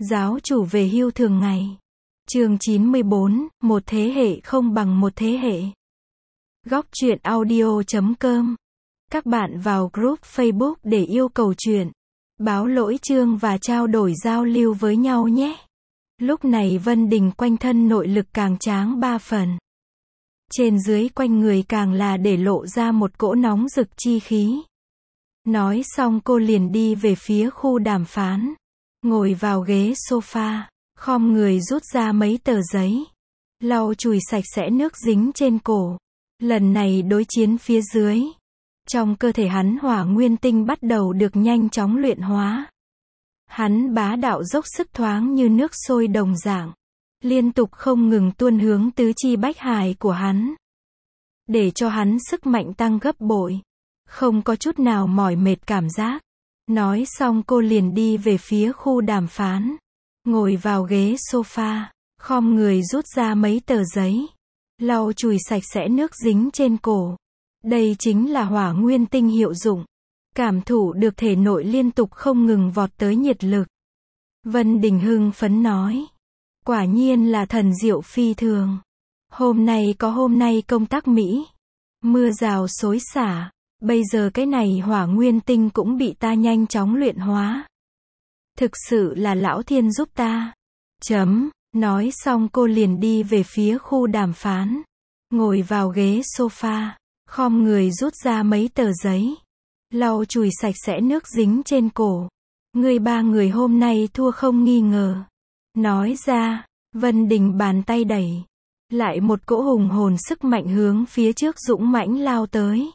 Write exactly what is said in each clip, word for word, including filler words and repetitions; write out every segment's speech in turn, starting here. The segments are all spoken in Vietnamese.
Giáo chủ về hưu thường ngày. Chương chín mươi bốn, một thế hệ không bằng một thế hệ. Góc truyện audio chấm com. Các bạn vào group Facebook để yêu cầu truyện, báo lỗi chương và trao đổi giao lưu với nhau nhé. Lúc này Vân Đình quanh thân nội lực càng tráng ba phần. Trên dưới quanh người càng là để lộ ra một cỗ nóng rực chi khí. Nói xong cô liền đi về phía khu đàm phán. Ngồi vào ghế sofa, khom người rút ra mấy tờ giấy. Lau chùi sạch sẽ nước dính trên cổ. Lần này đối chiến phía dưới. Trong cơ thể hắn hỏa nguyên tinh bắt đầu được nhanh chóng luyện hóa. Hắn bá đạo dốc sức thoáng như nước sôi đồng dạng. Liên tục không ngừng tuôn hướng tứ chi bách hải của hắn. Để cho hắn sức mạnh tăng gấp bội. Không có chút nào mỏi mệt cảm giác. Nói xong cô liền đi về phía khu đàm phán. Ngồi vào ghế sofa, khom người rút ra mấy tờ giấy. Lau chùi sạch sẽ nước dính trên cổ. Đây chính là hỏa nguyên tinh hiệu dụng. Cảm thụ được thể nội liên tục không ngừng vọt tới nhiệt lực. Vân Đình hưng phấn nói. Quả nhiên là thần diệu phi thường. Hôm nay có hôm nay công tác Mỹ. Mưa rào xối xả. Bây giờ cái này hỏa nguyên tinh cũng bị ta nhanh chóng luyện hóa. Thực sự là lão thiên giúp ta. Chấm. Nói xong cô liền đi về phía khu đàm phán. Ngồi vào ghế sofa. Khom người rút ra mấy tờ giấy. Lau chùi sạch sẽ nước dính trên cổ. Người ba người hôm nay thua không nghi ngờ. Nói ra. Vân Đình bàn tay đẩy. Lại một cỗ hùng hồn sức mạnh hướng phía trước dũng mãnh lao tới.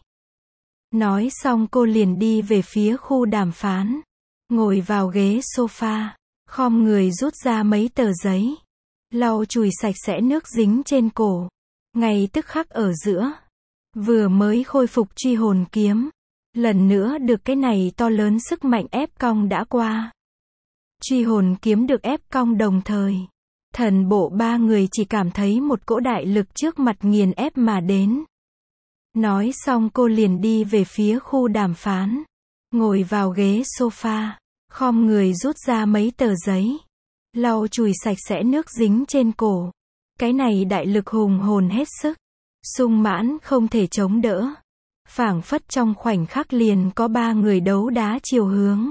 Nói xong cô liền đi về phía khu đàm phán. Ngồi vào ghế sofa. Khom người rút ra mấy tờ giấy. Lau chùi sạch sẽ nước dính trên cổ. Ngay tức khắc ở giữa. Vừa mới khôi phục truy hồn kiếm. Lần nữa được cái này to lớn sức mạnh ép cong đã qua. Truy hồn kiếm được ép cong đồng thời. Thần bộ ba người chỉ cảm thấy một cỗ đại lực trước mặt nghiền ép mà đến. Nói xong cô liền đi về phía khu đàm phán. Ngồi vào ghế sofa. Khom người rút ra mấy tờ giấy. Lau chùi sạch sẽ nước dính trên cổ. Cái này đại lực hùng hồn hết sức. Sung mãn không thể chống đỡ. Phảng phất trong khoảnh khắc liền có ba người đấu đá chiều hướng.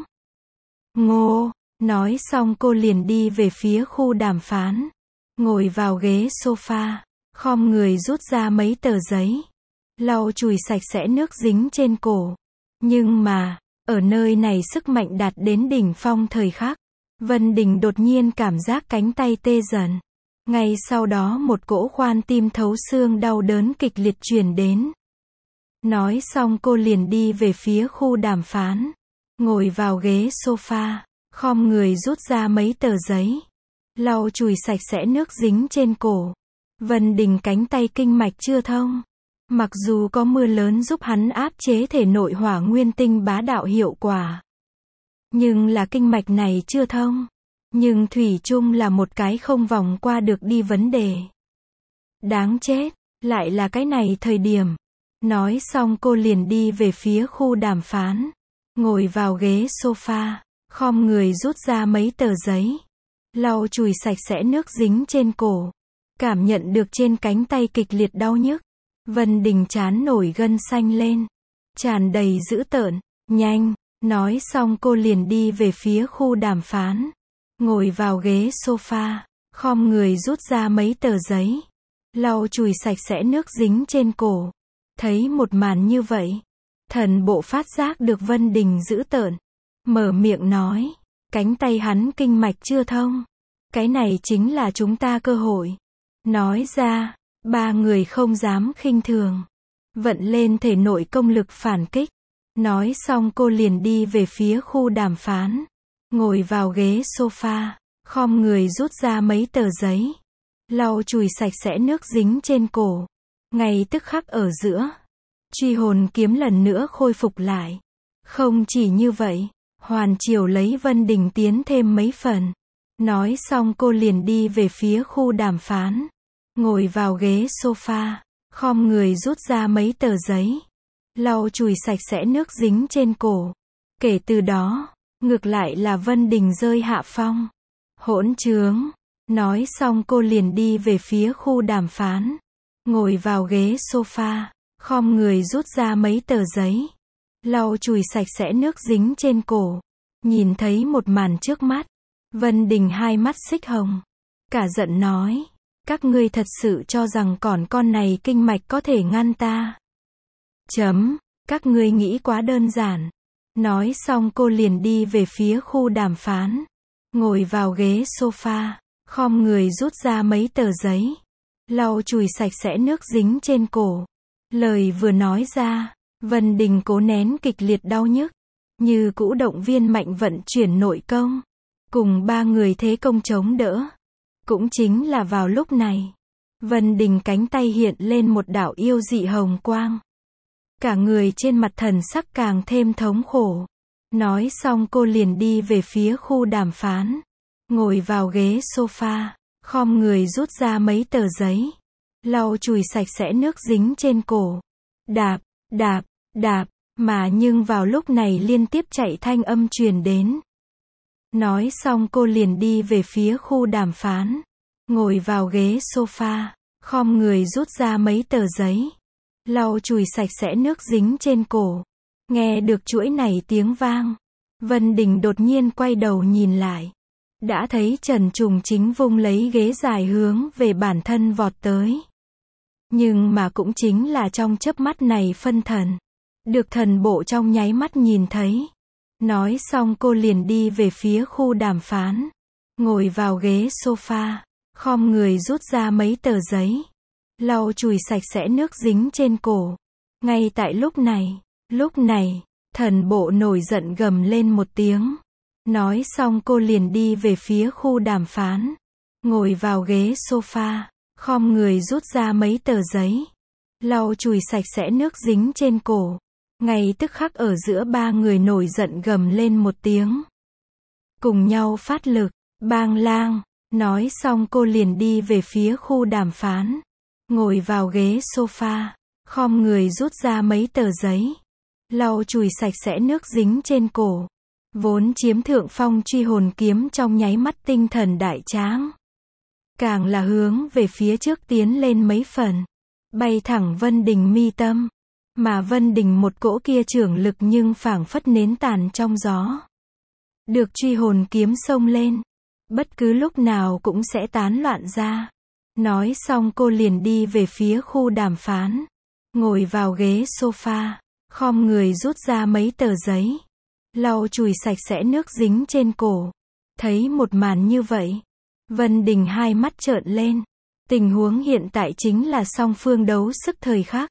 Ngô. Nói xong cô liền đi về phía khu đàm phán. Ngồi vào ghế sofa. Khom người rút ra mấy tờ giấy. Lau chùi sạch sẽ nước dính trên cổ. Nhưng mà, ở nơi này sức mạnh đạt đến đỉnh phong thời khắc. Vân Đình đột nhiên cảm giác cánh tay tê dần. Ngay sau đó một cỗ khoan tim thấu xương đau đớn kịch liệt truyền đến. Nói xong cô liền đi về phía khu đàm phán. Ngồi vào ghế sofa. Khom người rút ra mấy tờ giấy. Lau chùi sạch sẽ nước dính trên cổ. Vân Đình cánh tay kinh mạch chưa thông. Mặc dù có mưa lớn giúp hắn áp chế thể nội hỏa nguyên tinh bá đạo hiệu quả. Nhưng là kinh mạch này chưa thông. Nhưng thủy chung là một cái không vòng qua được đi vấn đề. Đáng chết, lại là cái này thời điểm. Nói xong cô liền đi về phía khu đàm phán. Ngồi vào ghế sofa. Khom người rút ra mấy tờ giấy. Lau chùi sạch sẽ nước dính trên cổ. Cảm nhận được trên cánh tay kịch liệt đau nhức. Vân Đình chán nổi gân xanh lên. Tràn đầy dữ tợn. Nhanh. Nói xong cô liền đi về phía khu đàm phán. Ngồi vào ghế sofa. Khom người rút ra mấy tờ giấy. Lau chùi sạch sẽ nước dính trên cổ. Thấy một màn như vậy. Thần bộ phát giác được Vân Đình dữ tợn. Mở miệng nói. Cánh tay hắn kinh mạch chưa thông. Cái này chính là chúng ta cơ hội. Nói ra. Ba người không dám khinh thường. Vận lên thể nội công lực phản kích. Nói xong cô liền đi về phía khu đàm phán. Ngồi vào ghế sofa. Khom người rút ra mấy tờ giấy. Lau chùi sạch sẽ nước dính trên cổ. Ngay tức khắc ở giữa. Truy hồn kiếm lần nữa khôi phục lại. Không chỉ như vậy. Hoàn Triều lấy Vân Đình tiến thêm mấy phần. Nói xong cô liền đi về phía khu đàm phán. Ngồi vào ghế sofa. Khom người rút ra mấy tờ giấy. Lau chùi sạch sẽ nước dính trên cổ. Kể từ đó, ngược lại là Vân Đình rơi hạ phong. Hỗn trướng. Nói xong cô liền đi về phía khu đàm phán. Ngồi vào ghế sofa, khom người rút ra mấy tờ giấy. Lau chùi sạch sẽ nước dính trên cổ. Nhìn thấy một màn trước mắt. Vân Đình hai mắt xích hồng. Cả giận nói. Các ngươi thật sự cho rằng còn con này kinh mạch có thể ngăn ta. Chấm. Các ngươi nghĩ quá đơn giản. Nói xong cô liền đi về phía khu đàm phán. Ngồi vào ghế sofa, khom người rút ra mấy tờ giấy. Lau chùi sạch sẽ nước dính trên cổ. Lời vừa nói ra, Vân Đình cố nén kịch liệt đau nhức. Như cũ động viên Mạnh vận chuyển nội công. Cùng ba người thế công chống đỡ. Cũng chính là vào lúc này. Vân Đình cánh tay hiện lên một đạo yêu dị hồng quang. Cả người trên mặt thần sắc càng thêm thống khổ. Nói xong cô liền đi về phía khu đàm phán. Ngồi vào ghế sofa, khom người rút ra mấy tờ giấy. Lau chùi sạch sẽ nước dính trên cổ. Đạp, đạp, đạp, mà nhưng vào lúc này liên tiếp chạy thanh âm truyền đến. Nói xong cô liền đi về phía khu đàm phán. Ngồi vào ghế sofa, khom người rút ra mấy tờ giấy. Lau chùi sạch sẽ nước dính trên cổ. Nghe được chuỗi này tiếng vang. Vân Đình đột nhiên quay đầu nhìn lại. Đã thấy Trần Trùng chính vung lấy ghế dài hướng về bản thân vọt tới. Nhưng mà cũng chính là trong chớp mắt này phân thần. Được thần bộ trong nháy mắt nhìn thấy. Nói xong cô liền đi về phía khu đàm phán. Ngồi vào ghế sofa, khom người rút ra mấy tờ giấy. Lau chùi sạch sẽ nước dính trên cổ. Ngay tại lúc này, lúc này, thần bộ nổi giận gầm lên một tiếng. Nói xong cô liền đi về phía khu đàm phán. Ngồi vào ghế sofa, khom người rút ra mấy tờ giấy. Lau chùi sạch sẽ nước dính trên cổ. Ngay tức khắc ở giữa ba người nổi giận gầm lên một tiếng. Cùng nhau phát lực, bang lang. Nói xong cô liền đi về phía khu đàm phán. Ngồi vào ghế sofa, khom người rút ra mấy tờ giấy. Lau chùi sạch sẽ nước dính trên cổ. Vốn chiếm thượng phong truy hồn kiếm trong nháy mắt tinh thần đại tráng. Càng là hướng về phía trước tiến lên mấy phần. Bay thẳng Vân Đình mi tâm. Mà Vân Đình một cỗ kia trưởng lực nhưng phảng phất nến tàn trong gió. Được truy hồn kiếm xông lên. Bất cứ lúc nào cũng sẽ tán loạn ra. Nói xong cô liền đi về phía khu đàm phán. Ngồi vào ghế sofa, khom người rút ra mấy tờ giấy. Lau chùi sạch sẽ nước dính trên cổ. Thấy một màn như vậy, Vân Đình hai mắt trợn lên. Tình huống hiện tại chính là song phương đấu sức thời khắc.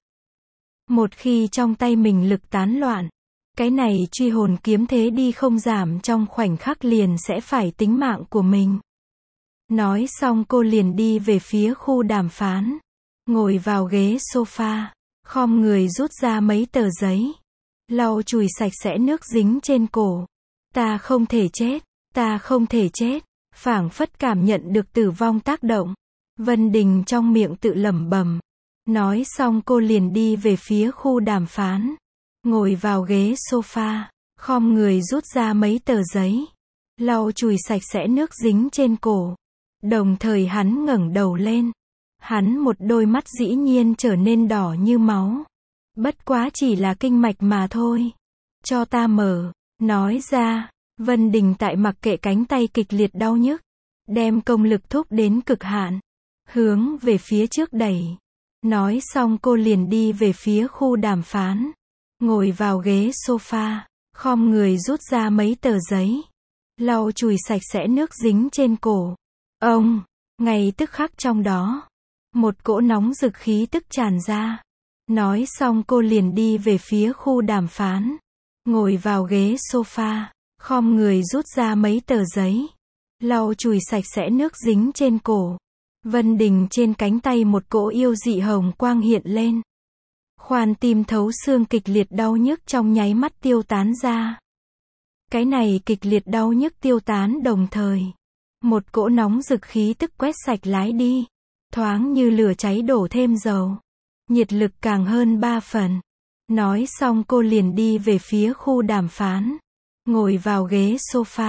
Một khi trong tay mình lực tán loạn, cái này truy hồn kiếm thế đi không giảm trong khoảnh khắc liền sẽ phải tính mạng của mình. Nói xong cô liền đi về phía khu đàm phán. Ngồi vào ghế sofa, khom người rút ra mấy tờ giấy. Lau chùi sạch sẽ nước dính trên cổ. Ta không thể chết, ta không thể chết. Phảng phất cảm nhận được tử vong tác động. Vân Đình trong miệng tự lẩm bẩm. Nói xong cô liền đi về phía khu đàm phán. Ngồi vào ghế sofa, khom người rút ra mấy tờ giấy. Lau chùi sạch sẽ nước dính trên cổ. Đồng thời hắn ngẩng đầu lên. Hắn một đôi mắt dĩ nhiên trở nên đỏ như máu. Bất quá chỉ là kinh mạch mà thôi. Cho ta mở. Nói ra, Vân Đình tại mặc kệ cánh tay kịch liệt đau nhức. Đem công lực thúc đến cực hạn. Hướng về phía trước đẩy. Nói xong cô liền đi về phía khu đàm phán. Ngồi vào ghế sofa, khom người rút ra mấy tờ giấy. Lau chùi sạch sẽ nước dính trên cổ. Ông, ngay tức khắc trong đó. Một cỗ nóng rực khí tức tràn ra. Nói xong cô liền đi về phía khu đàm phán. Ngồi vào ghế sofa, khom người rút ra mấy tờ giấy. Lau chùi sạch sẽ nước dính trên cổ. Vân Đình trên cánh tay một cỗ yêu dị hồng quang hiện lên. Khoan tim thấu xương kịch liệt đau nhức trong nháy mắt tiêu tán ra. Cái này kịch liệt đau nhức tiêu tán đồng thời. Một cỗ nóng rực khí tức quét sạch lái đi. Thoáng như lửa cháy đổ thêm dầu. Nhiệt lực càng hơn ba phần. Nói xong cô liền đi về phía khu đàm phán. Ngồi vào ghế sofa,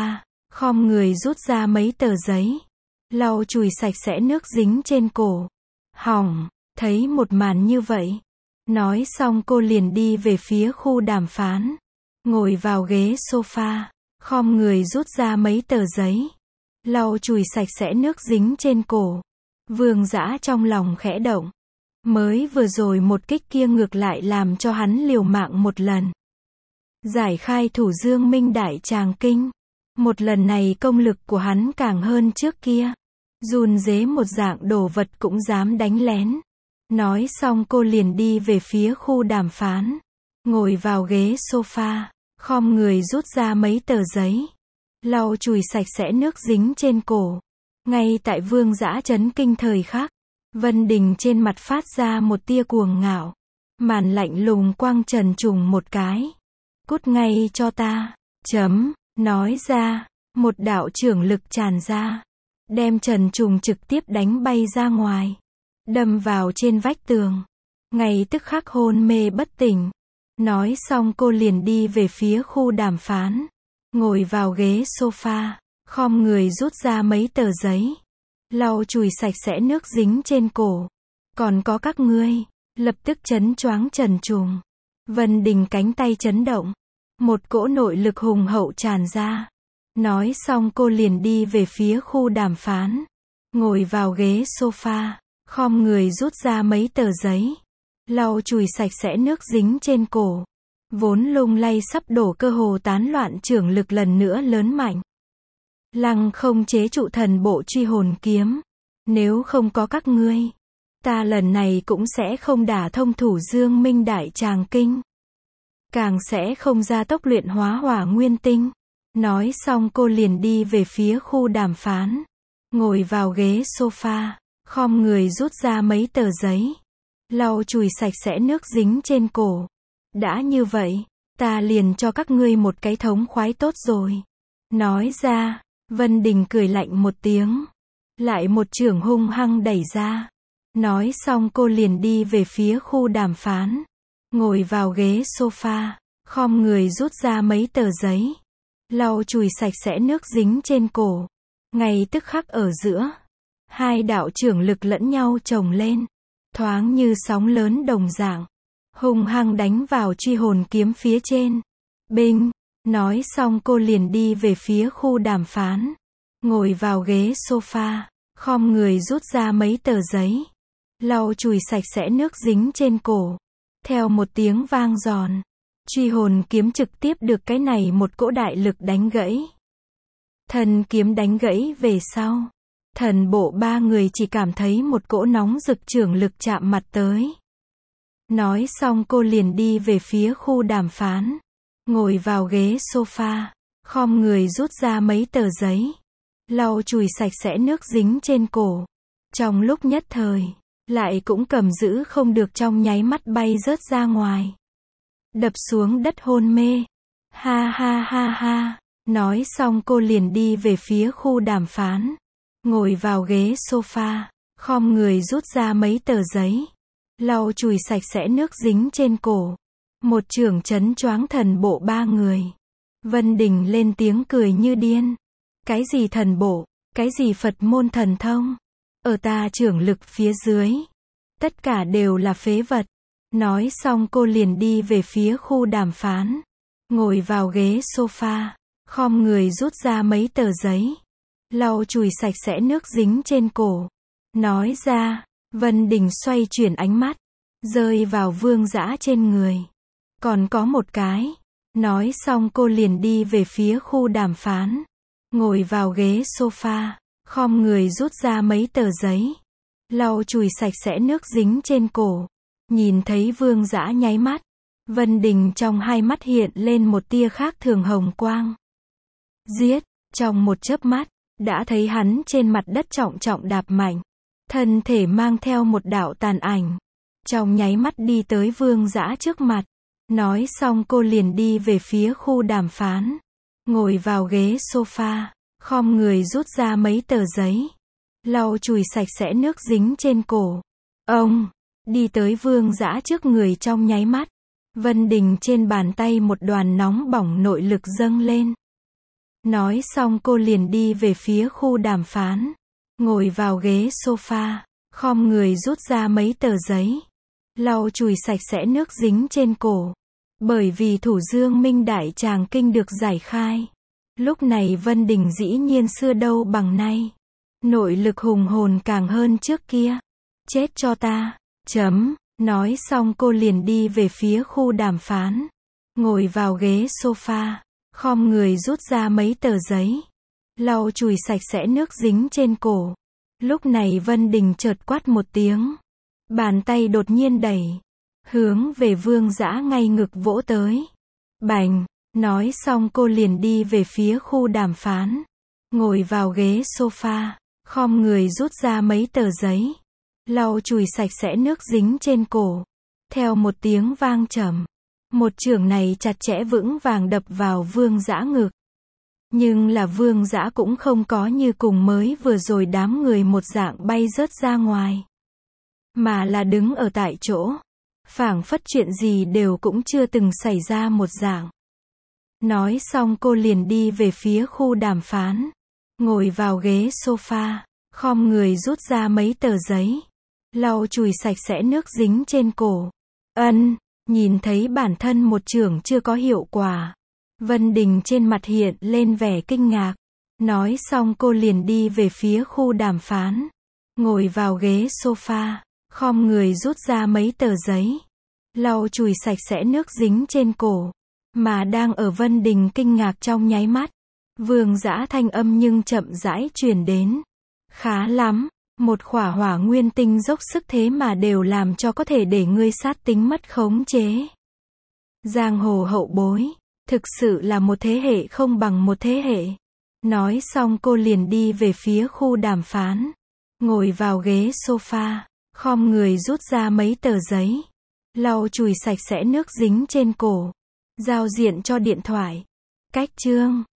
khom người rút ra mấy tờ giấy, lau chùi sạch sẽ nước dính trên cổ. Hỏng, thấy một màn như vậy. Nói xong cô liền đi về phía khu đàm phán. Ngồi vào ghế sofa, khom người rút ra mấy tờ giấy, lau chùi sạch sẽ nước dính trên cổ. Vương Dã trong lòng khẽ động. Mới vừa rồi một kích kia ngược lại làm cho hắn liều mạng một lần. Giải khai thủ Dương Minh Đại Tràng Kinh. Một lần này công lực của hắn càng hơn trước kia. Run rế một dạng đồ vật cũng dám đánh lén. Nói xong cô liền đi về phía khu đàm phán. Ngồi vào ghế sofa, khom người rút ra mấy tờ giấy, lau chùi sạch sẽ nước dính trên cổ. Ngay tại Vương Dã chấn kinh thời khắc, Vân Đình trên mặt phát ra một tia cuồng ngạo. Màn lạnh lùng quang Trần Trùng một cái. Cút ngay cho ta. Chấm. Nói ra, một đạo trưởng lực tràn ra, đem Trần Trùng trực tiếp đánh bay ra ngoài, đâm vào trên vách tường. Ngay tức khắc hôn mê bất tỉnh. Nói xong cô liền đi về phía khu đàm phán. Ngồi vào ghế sofa, khom người rút ra mấy tờ giấy, lau chùi sạch sẽ nước dính trên cổ. Còn có các ngươi, lập tức chấn choáng Trần Trùng. Vân Đình cánh tay chấn động. Một cỗ nội lực hùng hậu tràn ra. Nói xong cô liền đi về phía khu đàm phán. Ngồi vào ghế sofa, khom người rút ra mấy tờ giấy, lau chùi sạch sẽ nước dính trên cổ. Vốn lung lay sắp đổ cơ hồ tán loạn trưởng lực lần nữa lớn mạnh. Lăng không chế trụ thần bộ truy hồn kiếm. Nếu không có các ngươi, ta lần này cũng sẽ không đả thông thủ Dương Minh Đại Tràng Kinh. Càng sẽ không ra tốc luyện hóa hỏa nguyên tinh. Nói xong cô liền đi về phía khu đàm phán. Ngồi vào ghế sofa, khom người rút ra mấy tờ giấy, lau chùi sạch sẽ nước dính trên cổ. Đã như vậy, ta liền cho các ngươi một cái thống khoái tốt rồi. Nói ra, Vân Đình cười lạnh một tiếng. Lại một chưởng hung hăng đẩy ra. Nói xong cô liền đi về phía khu đàm phán. Ngồi vào ghế sofa, khom người rút ra mấy tờ giấy, lau chùi sạch sẽ nước dính trên cổ. Ngay tức khắc ở giữa, hai đạo trưởng lực lẫn nhau chồng lên, thoáng như sóng lớn đồng dạng, hung hăng đánh vào truy hồn kiếm phía trên. Binh, nói xong cô liền đi về phía khu đàm phán. Ngồi vào ghế sofa, khom người rút ra mấy tờ giấy, lau chùi sạch sẽ nước dính trên cổ. Theo một tiếng vang giòn, truy hồn kiếm trực tiếp được cái này một cỗ đại lực đánh gãy. Thần kiếm đánh gãy về sau, thần bộ ba người chỉ cảm thấy một cỗ nóng rực trưởng lực chạm mặt tới. Nói xong cô liền đi về phía khu đàm phán. Ngồi vào ghế sofa, khom người rút ra mấy tờ giấy, lau chùi sạch sẽ nước dính trên cổ. Trong lúc nhất thời, lại cũng cầm giữ không được trong nháy mắt bay rớt ra ngoài. Đập xuống đất hôn mê. Ha ha ha ha. Nói xong cô liền đi về phía khu đàm phán. Ngồi vào ghế sofa, khom người rút ra mấy tờ giấy, lau chùi sạch sẽ nước dính trên cổ. Một chưởng chấn choáng thần bộ ba người. Vân Đình lên tiếng cười như điên. Cái gì thần bộ, cái gì Phật môn thần thông, ở ta trưởng lực phía dưới, tất cả đều là phế vật. Nói xong cô liền đi về phía khu đàm phán. Ngồi vào ghế sofa, khom người rút ra mấy tờ giấy, lau chùi sạch sẽ nước dính trên cổ. Nói ra, Vân Đình xoay chuyển ánh mắt, rơi vào Vương Dã trên người. Còn có một cái. Nói xong cô liền đi về phía khu đàm phán. Ngồi vào ghế sofa, khom người rút ra mấy tờ giấy, lau chùi sạch sẽ nước dính trên cổ. Nhìn thấy Vương Dã nháy mắt, Vân Đình trong hai mắt hiện lên một tia khác thường hồng quang. Giết, trong một chớp mắt, đã thấy hắn trên mặt đất trọng trọng đạp mạnh, thân thể mang theo một đạo tàn ảnh, trong nháy mắt đi tới Vương Dã trước mặt. Nói xong cô liền đi về phía khu đàm phán. Ngồi vào ghế sofa, khom người rút ra mấy tờ giấy, lau chùi sạch sẽ nước dính trên cổ. Ông, đi tới Vương Dã trước người trong nháy mắt. Vân Đình trên bàn tay một đoàn nóng bỏng nội lực dâng lên. Nói xong cô liền đi về phía khu đàm phán. Ngồi vào ghế sofa, khom người rút ra mấy tờ giấy. Lau chùi sạch sẽ nước dính trên cổ. Bởi vì thủ dương minh đại tràng kinh được giải khai. Lúc này Vân Đình dĩ nhiên xưa đâu bằng nay. Nội lực hùng hồn càng hơn trước kia. Chết cho ta. Chấm. Nói xong cô liền đi về phía khu đàm phán. Ngồi vào ghế sofa, khom người rút ra mấy tờ giấy. Lau chùi sạch sẽ nước dính trên cổ. Lúc này Vân Đình chợt quát một tiếng. Bàn tay đột nhiên đẩy. Hướng về Vương Dã ngay ngực vỗ tới. Bành. Nói xong cô liền đi về phía khu đàm phán. Ngồi vào ghế sofa, khom người rút ra mấy tờ giấy. Lau chùi sạch sẽ nước dính trên cổ. Theo một tiếng vang trầm. Một chưởng này chặt chẽ vững vàng đập vào Vương Dã ngực. Nhưng là Vương Dã cũng không có như cùng mới vừa rồi đám người một dạng bay rớt ra ngoài. Mà là đứng ở tại chỗ. Phảng phất chuyện gì đều cũng chưa từng xảy ra một dạng. Nói xong cô liền đi về phía khu đàm phán. Ngồi vào ghế sofa, khom người rút ra mấy tờ giấy. Lau chùi sạch sẽ nước dính trên cổ. Ân, nhìn thấy bản thân một chưởng chưa có hiệu quả. Vân Đình trên mặt hiện lên vẻ kinh ngạc. Nói xong cô liền đi về phía khu đàm phán. Ngồi vào ghế sofa, khom người rút ra mấy tờ giấy. Lau chùi sạch sẽ nước dính trên cổ. Mà đang ở Vân Đình kinh ngạc trong nháy mắt. Vương Dã thanh âm nhưng chậm rãi truyền đến. Khá lắm, một khỏa hỏa nguyên tinh dốc sức thế mà đều làm cho có thể để ngươi sát tính mất khống chế. Giang hồ hậu bối, thực sự là một thế hệ không bằng một thế hệ. Nói xong cô liền đi về phía khu đàm phán. Ngồi vào ghế sofa, khom người rút ra mấy tờ giấy. Lau chùi sạch sẽ nước dính trên cổ. Giao diện cho điện thoại. Cách chương